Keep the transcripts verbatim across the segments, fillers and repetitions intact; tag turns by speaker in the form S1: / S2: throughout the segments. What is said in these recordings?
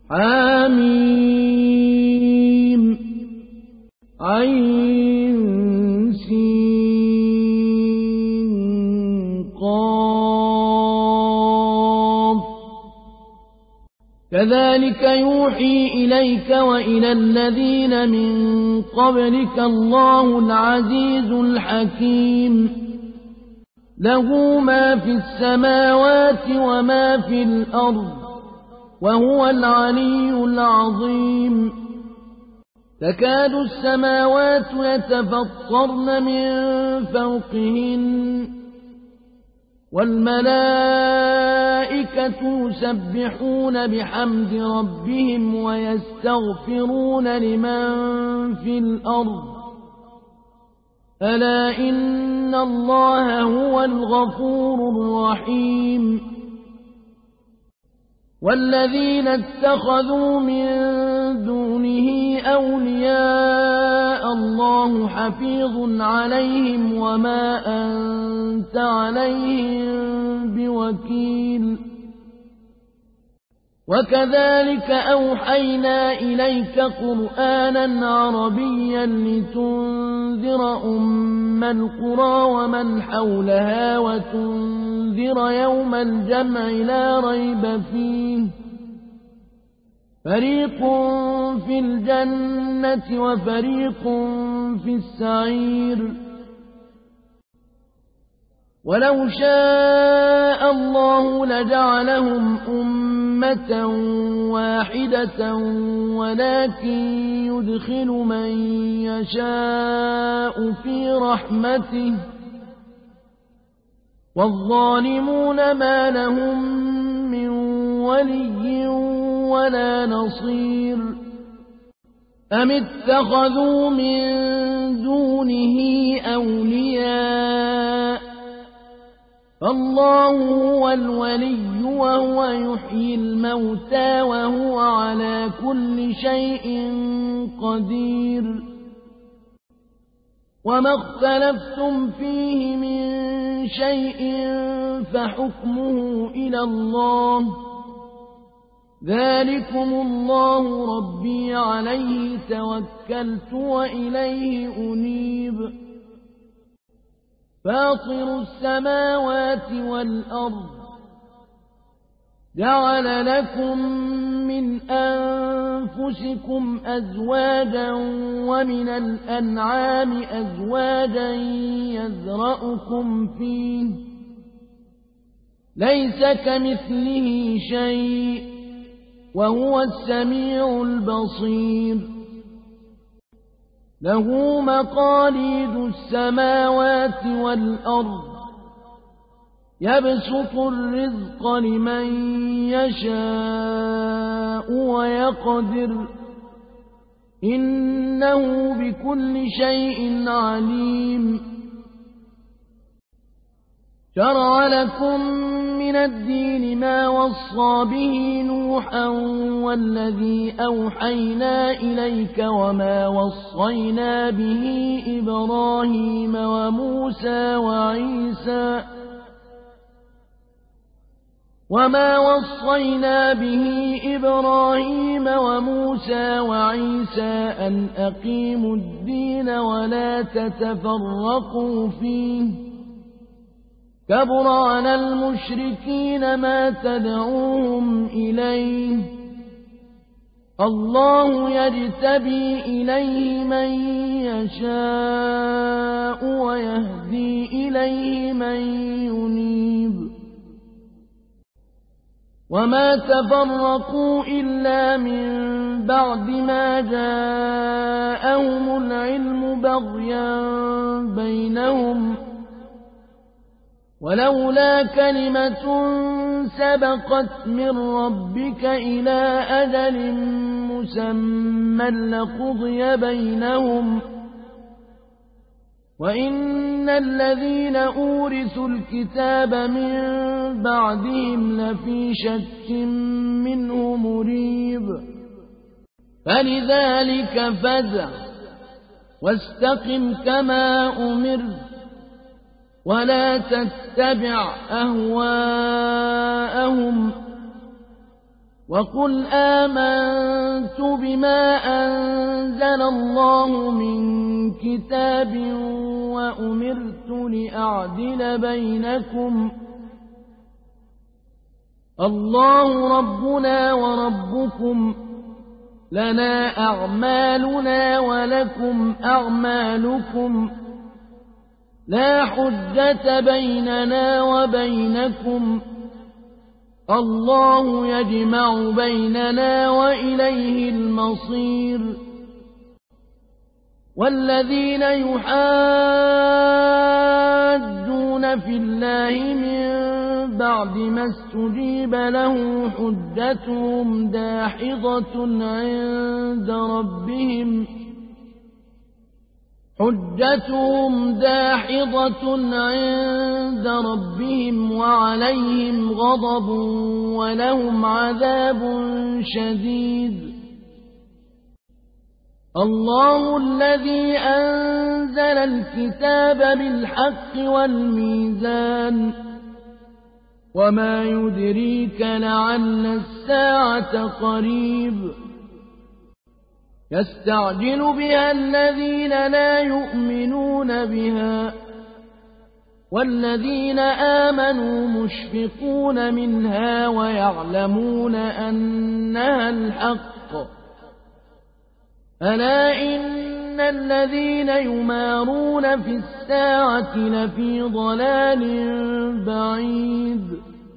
S1: حميم عين سين قاف كذلك يوحي إليك وإلى الذين من قبلك الله العزيز الحكيم له ما في السماوات وما في الأرض وهو العلي العظيم تكاد السماوات يتفطرن من فوقهن والملائكة يسبحون بحمد ربهم ويستغفرون لمن في الأرض ألا إن الله هو الغفور الرحيم والذين اتخذوا من دونه أولياء الله حفيظ عليهم وما أنت عليهم بوكيل وكذلك أوحينا إليك قرآنا عربيا لتنذر أم القرى ومن حولها وتنذر يوم الجمع لا ريب فيه فريق في الجنة وفريق في السعير ولو شاء الله لجعلهم أمة واحدة ولكن يدخل من يشاء في رحمته والظالمون ما لهم من ولي ولا نصير أم اتخذوا من دونه أولياء فالله هو الولي وهو يحيي الموتى وهو على كل شيء قدير وما اختلفتم فيه من شيء فحكمه إلى الله ذلكم الله ربي عليه توكلت وإليه أنيب فاطر السماوات والأرض جعل لكم من أنفسكم أزواجا ومن الأنعام أزواجا يذرأكم فيه ليس كمثله شيء وهو السميع البصير له مقاليد السماوات والأرض يبسط الرزق لمن يشاء ويقدر إنه بكل شيء عليم شرع لكم من الدين ما وصى به نوحا والذي أوحينا إليك وما وصينا به إبراهيم وموسى وعيسى وما وصينا به إبراهيم وموسى وعيسى أن أقيموا الدين ولا تتفرقوا فيه كبر على المشركين ما تدعوهم إليه الله يجتبي إليه من يشاء ويهدي إليه من ينيب وما تفرقوا إلا من بعد ما جاءهم العلم بغيا بينهم ولولا كلمة سبقت من ربك إلى أجل مسمى لقضي بينهم وإن الذين أورثوا الكتاب من بعدهم لفي شك منه مريب فلذلك فزع واستقم كما أمرت ولا تتبع أهواءهم وقل آمنت بما أنزل الله من كتاب وأمرت لأعدل بينكم الله ربنا وربكم لنا أعمالنا ولكم أعمالكم لا حجة بيننا وبينكم الله يجمع بيننا وإليه المصير والذين يحاجون في الله من بعد ما استجيب له حجتهم داحضة عند ربهم حجتهم داحضة عند ربهم وعليهم غضب ولهم عذاب شديد الله الذي أنزل الكتاب بالحق والميزان وما يدريك لعل الساعة قريب يستعجل بها الذين لا يؤمنون بها والذين آمنوا مشفقون منها ويعلمون أنها الحق ألا إن الذين يمارون في الساعة لفي ضلال بعيد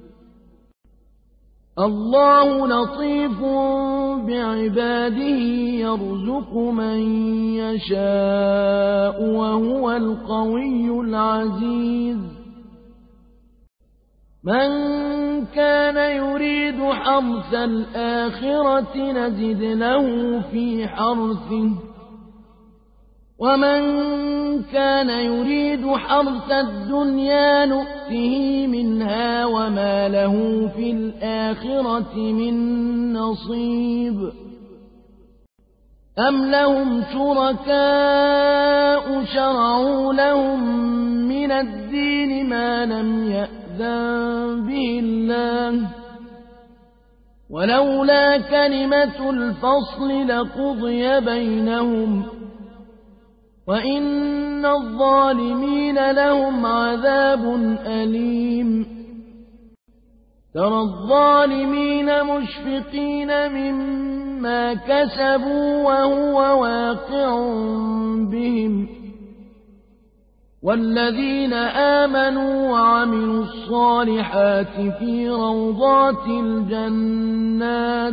S1: الله لطيف بعباده يرزق من يشاء وهو القوي العزيز من كان يريد حرث الآخرة نزد له في حرثه ومن كان يريد حرث الدنيا نؤته منها وما له في الآخرة من نصيب أم لهم شركاء شرعوا لهم من الدين ما لم يأذن به الله ولولا كلمة الفصل لقضي بينهم وإن الظالمين لهم عذاب أليم ترى الظالمين مشفقين مما كسبوا وهو واقع بهم والذين آمنوا وعملوا الصالحات في روضات الجنات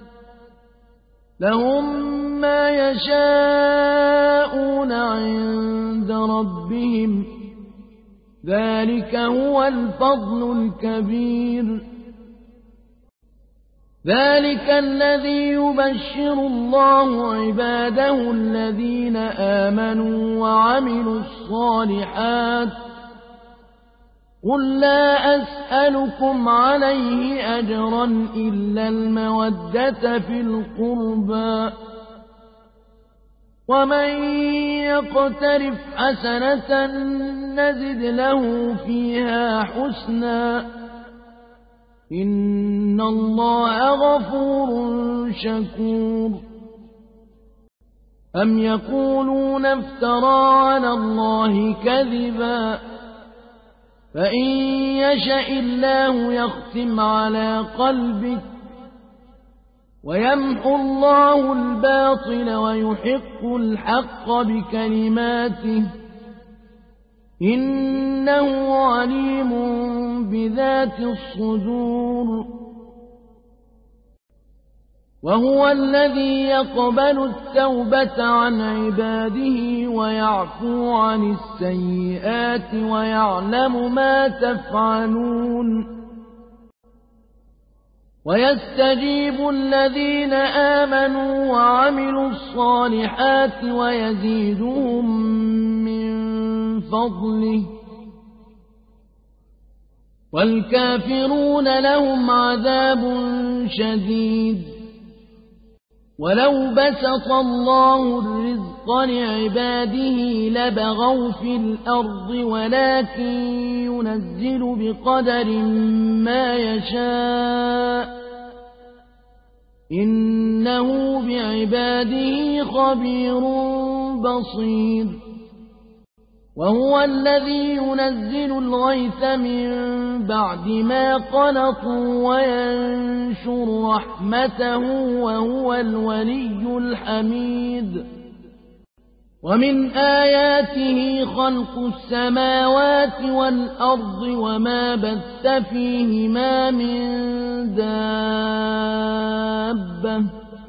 S1: لهم ما يشاءون عند ربهم ذلك هو الفضل الكبير ذلك الذي يبشر الله عباده الذين آمنوا وعملوا الصالحات قل لا أسألكم عليه أجرا إلا المودة في القربى ومن يقترف حسنة نزد له فيها حسنا إن الله غفور شكور أم يقولون افترى على الله كذبا فإن يشأ الله يختم على قلبك ويمحو الله الباطل ويحق الحق بكلماته إنه عليم بذات الصدور وهو الذي يقبل التوبة عن عباده ويعفو عن السيئات ويعلم ما تفعلون ويستجيب الذين آمنوا وعملوا الصالحات ويزيدهم من فضله والكافرون لهم عذاب شديد ولو بسط الله الرزق لعباده لبغوا في الأرض ولكن ينزل بقدر ما يشاء إنه بعباده خبير بصير وهو الذي ينزل الغيث من بعد ما قنطوا وينشر رحمته وهو الولي الحميد ومن آياته خلق السماوات والأرض وما بث فيهما من دابة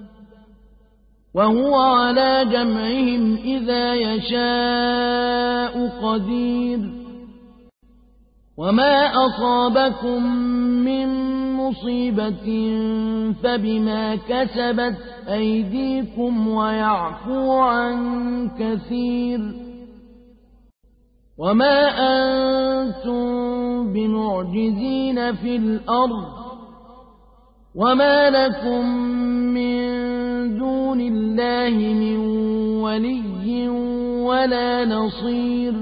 S1: وهو على جمعهم إذا يشاء قدير وما أصابكم من مصيبة فبما كسبت أيديكم ويعفو عن كثير وما أنتم بمعجزين في الأرض وما لكم من دون الله من ولي ولا نصير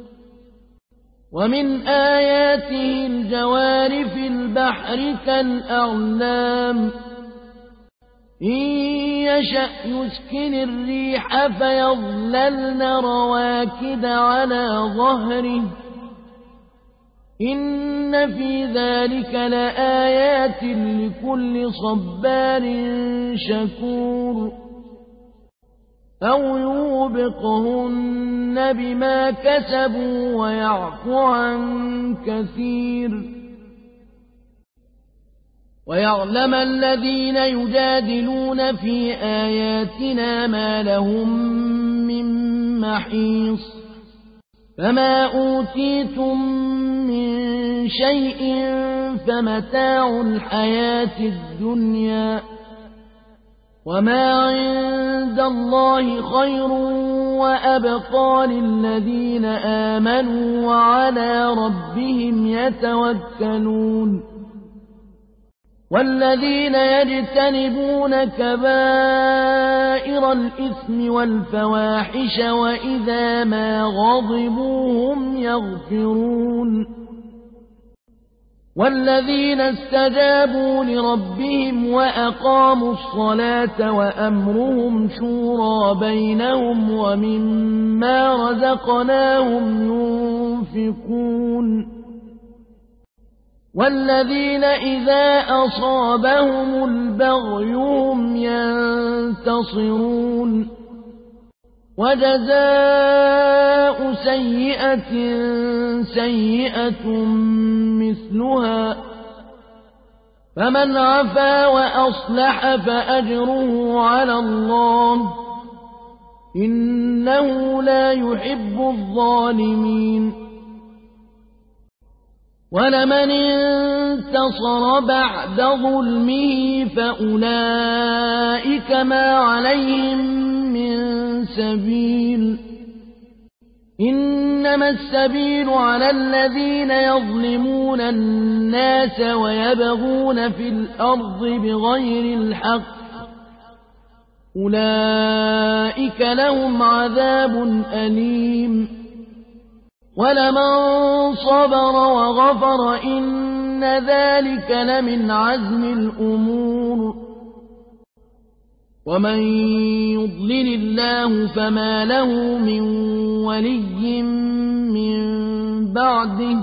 S1: ومن آياته الجوار في البحر كالأعلام إن يشأ يسكن الريح فيظللن رواكد على ظهره إن في ذلك لآيات لكل صبار شكور أو يوبقهن بما كسبوا ويعفو عن كثير ويعلم الذين يجادلون في آياتنا ما لهم من محيص فما أوتيتم من شيء فمتاع الحياة الدنيا وما عند الله خير وأبقى للذين آمنوا وعلى ربهم يتوكلون والذين يجتنبون كبائر الإثم والفواحش وإذا ما غضبوا هم يغفرون والذين استجابوا لربهم وأقاموا الصلاة وأمرهم شورى بينهم ومما رزقناهم ينفقون والذين إذا أصابهم البغي هم ينتصرون وجزاء سيئة سيئة مثلها فمن عفا وأصلح فأجره على الله إنه لا يحب الظالمين ولمن انتصر بعد ظلمه فأولئك ما عليهم من سبيل إنما السبيل على الذين يظلمون الناس ويبغون في الأرض بغير الحق أولئك لهم عذاب أليم ولمن صبر وغفر إن ذلك لمن عزم الأمور ومن يضلل الله فما له من ولي من بعده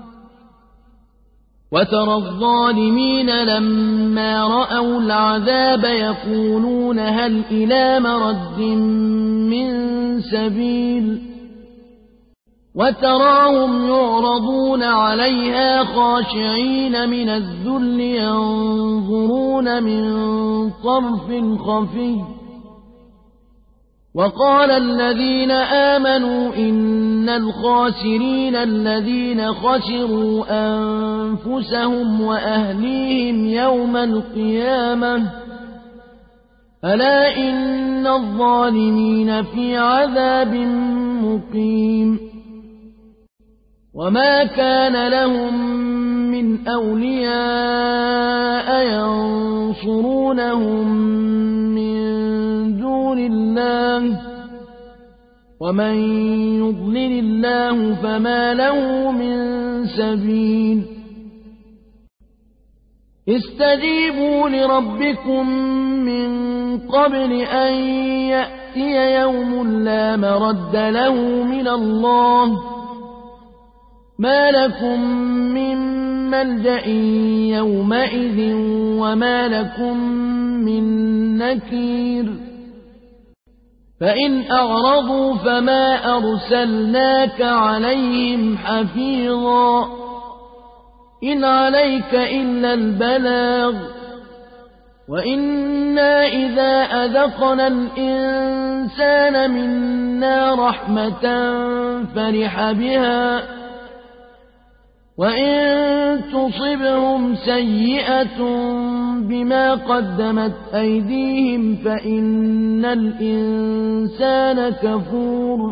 S1: وترى الظالمين لما رأوا العذاب يقولون هل إلى مرد من سبيل وتراهم يعرضون عليها خاشعين من الذل ينظرون من طرف خفي وقال الذين آمنوا إن الخاسرين الذين خسروا أنفسهم وأهليهم يوم القيامة ألا إن الظالمين في عذاب مقيم وما كان لهم من أولياء ينصرونهم من دون الله ومن يضلل الله فما له من سبيل استجيبوا لربكم من قبل أن يأتي يوم لا مرد له من الله ما لكم من ملجأ يومئذ وما لكم من نكير فإن أعرضوا فما أرسلناك عليهم حفيظا إن عليك إلا البلاغ وإنا إذا أذقنا الإنسان منا رحمة فرح بها وإن تصبهم سيئة بما قدمت أيديهم فإن الإنسان كفور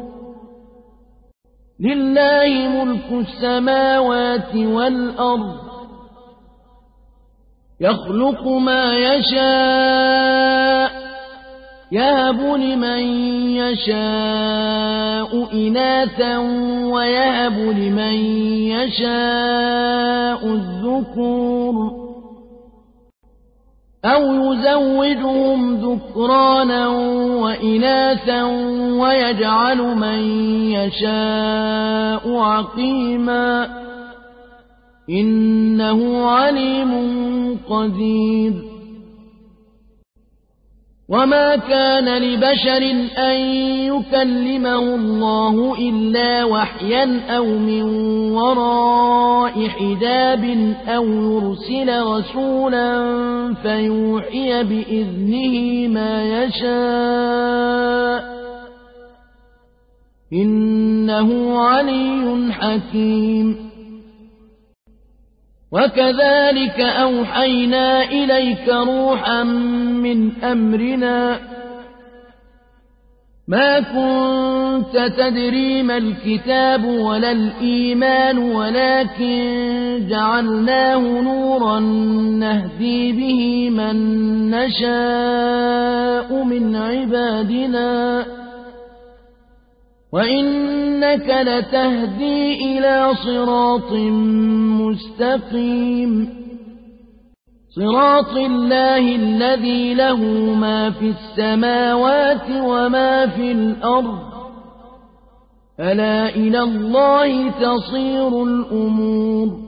S1: لله ملك السماوات والأرض يخلق ما يشاء يهب لمن يشاء إناثا ويهب لمن يشاء الذكور أو يزوجهم ذكرانا وإناثا ويجعل من يشاء عقيما إنه عليم قدير وما كان لبشر أن يكلمه الله إلا وحيا أو من وراء حجاب أو يرسل رسولا فيوحي بإذنه ما يشاء إنه علي حكيم وكذلك أوحينا إليك روحا من أمرنا ما كنت تدري ما الكتاب ولا الإيمان ولكن جعلناه نورا نهدي به من نشاء من عبادنا وإنك لتهدي إلى صراط مستقيم صراط الله الذي له ما في السماوات وما في الأرض ألا إلى الله تصير الأمور